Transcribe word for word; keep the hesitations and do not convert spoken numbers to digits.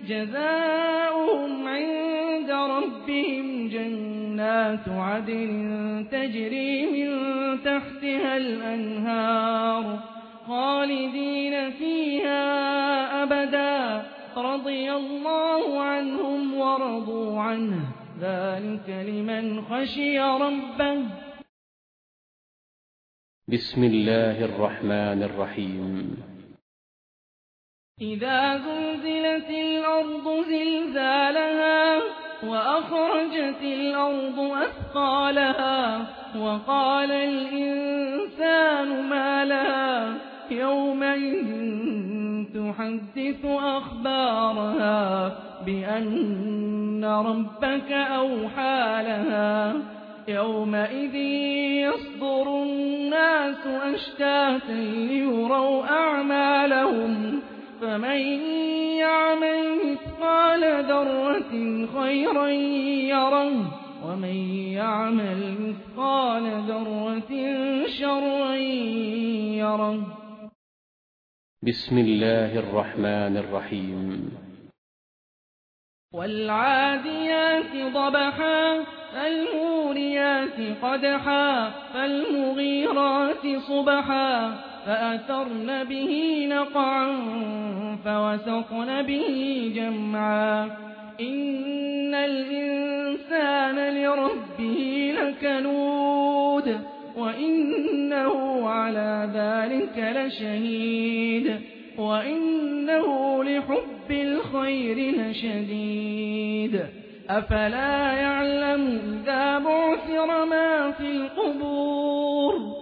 جزاؤهم عند ربهم جنات عدن تجري من تحتها الأنهار خالدين فيها أبدا رضي الله عنهم ورضوا عنه ذلك لمن خشي ربه. بسم الله الرحمن الرحيم. إذا زلزلت الأرض زلزالها وأخرجت الأرض أثقالها وقال الإنسان ما لها يومئذ تحدث أخبارها بأن ربك أوحى لها يومئذ يصدر الناس أشتاتا ليروا أعمالهم فمن يعمل مثقال ذرة خيرا يره ومن يعمل مثقال ذرة شرا يره. بسم الله الرحمن الرحيم. والعاديات ضبحا فالموريات قدحا فالمغيرات صبحا فأثرن به نقعا فوسطن به جمعا إن الإنسان لربه لكنود وإنه على ذلك لشهيد وإنه لحب الخير لشديد أفلا يعلم إذا بعثر ما في القبور